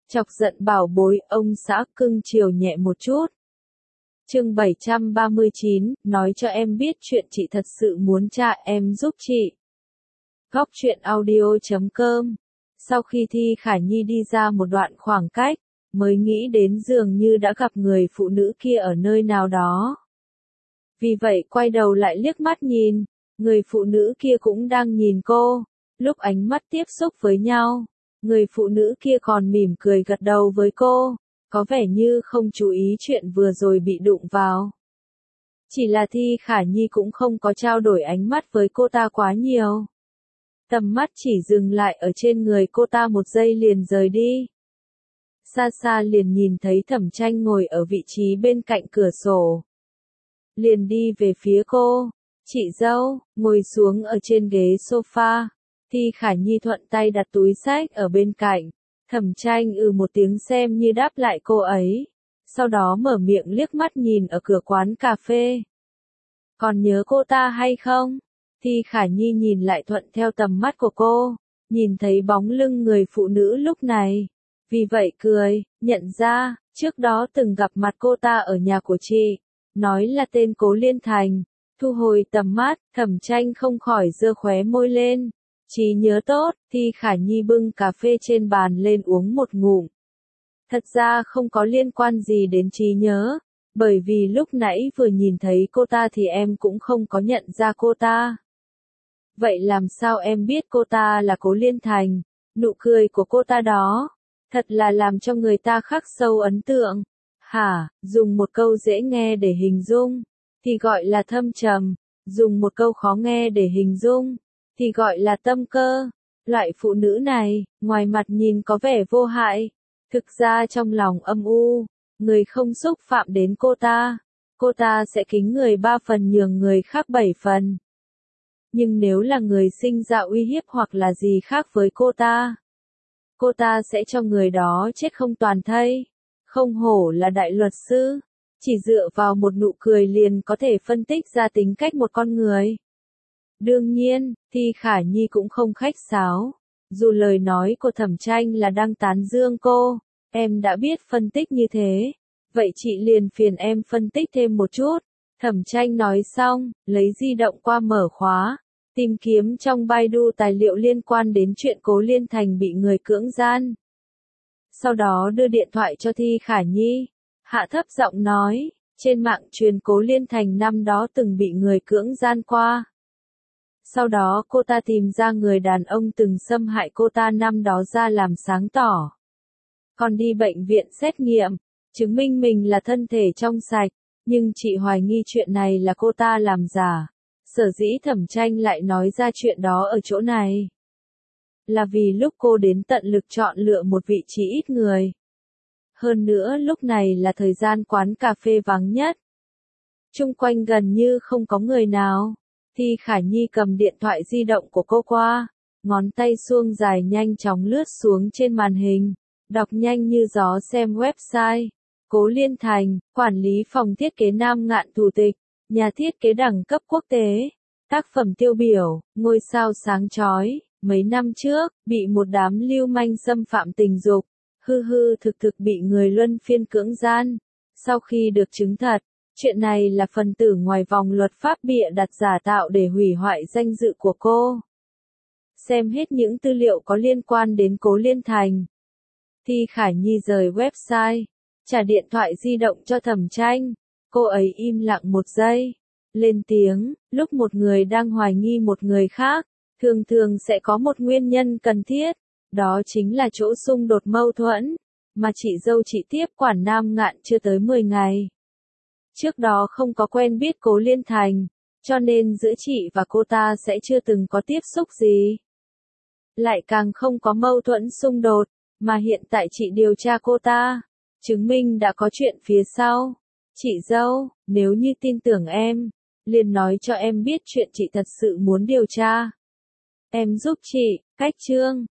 Chọc giận bảo bối, ông xã cưng chiều nhẹ một chút. Chương 739, nói cho em biết chuyện chị thật sự muốn tra em giúp chị. Góc truyện audio.com. Sau khi Thi Khả Nhi đi ra một đoạn khoảng cách, mới nghĩ đến dường như đã gặp người phụ nữ kia ở nơi nào đó. Vì vậy quay đầu lại liếc mắt nhìn, người phụ nữ kia cũng đang nhìn cô. Lúc ánh mắt tiếp xúc với nhau, người phụ nữ kia còn mỉm cười gật đầu với cô, có vẻ như không chú ý chuyện vừa rồi bị đụng vào. Chỉ là Thi Khả Nhi cũng không có trao đổi ánh mắt với cô ta quá nhiều. Tầm mắt chỉ dừng lại ở trên người cô ta một giây liền rời đi. Xa xa liền nhìn thấy Thẩm Tranh ngồi ở vị trí bên cạnh cửa sổ. Liền đi về phía cô. Chị dâu, ngồi xuống ở trên ghế sofa. Thi Khả Nhi thuận tay đặt túi xách ở bên cạnh. Thẩm Tranh một tiếng xem như đáp lại cô ấy. Sau đó mở miệng liếc mắt nhìn ở cửa quán cà phê. Còn nhớ cô ta hay không? Thi Khả Nhi nhìn lại thuận theo tầm mắt của cô. Nhìn thấy bóng lưng người phụ nữ lúc này. Vì vậy cười, nhận ra, trước đó từng gặp mặt cô ta ở nhà của chị. Nói là tên Cố Liên Thành. Thu hồi tầm mắt, Thẩm Tranh không khỏi giơ khóe môi lên. Trí nhớ tốt, Thi Khả Nhi bưng cà phê trên bàn lên uống một ngụm. Thật ra không có liên quan gì đến trí nhớ, bởi vì lúc nãy vừa nhìn thấy cô ta thì em cũng không có nhận ra cô ta. Vậy làm sao em biết cô ta là Cố Liên Thành? Nụ cười của cô ta đó, thật là làm cho người ta khắc sâu ấn tượng. Hả, dùng một câu dễ nghe để hình dung, thì gọi là thâm trầm, dùng một câu khó nghe để hình dung, thì gọi là tâm cơ. Loại phụ nữ này, ngoài mặt nhìn có vẻ vô hại, thực ra trong lòng âm u, người không xúc phạm đến cô ta sẽ kính người 3 phần nhường người khác 7 phần. Nhưng nếu là người sinh ra uy hiếp hoặc là gì khác với cô ta sẽ cho người đó chết không toàn thây. Không hổ là đại luật sư, chỉ dựa vào một nụ cười liền có thể phân tích ra tính cách một con người. Đương nhiên, Thi Khả Nhi cũng không khách sáo. Dù lời nói của Thẩm Tranh là đang tán dương cô, em đã biết phân tích như thế. Vậy chị liền phiền em phân tích thêm một chút. Thẩm Tranh nói xong, lấy di động qua mở khóa, tìm kiếm trong Baidu tài liệu liên quan đến chuyện Cố Liên Thành bị người cưỡng gian. Sau đó đưa điện thoại cho Thi Khả Nhi, hạ thấp giọng nói, trên mạng truyền Cố Liên Thành năm đó từng bị người cưỡng gian qua. Sau đó cô ta tìm ra người đàn ông từng xâm hại cô ta năm đó ra làm sáng tỏ. Còn đi bệnh viện xét nghiệm, chứng minh mình là thân thể trong sạch, nhưng chị hoài nghi chuyện này là cô ta làm giả. Sở dĩ Thẩm Tranh lại nói ra chuyện đó ở chỗ này, là vì lúc cô đến tận lực chọn lựa một vị trí ít người. Hơn nữa lúc này là thời gian quán cà phê vắng nhất. Chung quanh gần như không có người nào. Thi Khả Nhi cầm điện thoại di động của cô qua, ngón tay suông dài nhanh chóng lướt xuống trên màn hình, đọc nhanh như gió xem website. Cố Liên Thành, quản lý phòng thiết kế Nam Ngạn thủ tịch, nhà thiết kế đẳng cấp quốc tế, tác phẩm tiêu biểu, ngôi sao sáng chói. Mấy năm trước, bị một đám lưu manh xâm phạm tình dục, thực bị người luân phiên cưỡng gian. Sau khi được chứng thật, chuyện này là phần tử ngoài vòng luật pháp bịa đặt giả tạo để hủy hoại danh dự của cô. Xem hết những tư liệu có liên quan đến Cố Liên Thành. Thi Khả Nhi rời website, trả điện thoại di động cho Thẩm Tranh. Cô ấy im lặng một giây, lên tiếng, lúc một người đang hoài nghi một người khác, thường sẽ có một nguyên nhân cần thiết, đó chính là chỗ xung đột mâu thuẫn, mà chị dâu chị tiếp quản Nam Ngạn chưa tới 10 ngày. Trước đó không có quen biết Cố Liên Thành, cho nên giữa chị và cô ta sẽ chưa từng có tiếp xúc gì. Lại càng không có mâu thuẫn xung đột, mà hiện tại chị điều tra cô ta, chứng minh đã có chuyện phía sau. Chị dâu, nếu như tin tưởng em, liền nói cho em biết chuyện chị thật sự muốn điều tra. Em giúp chị, cách chương.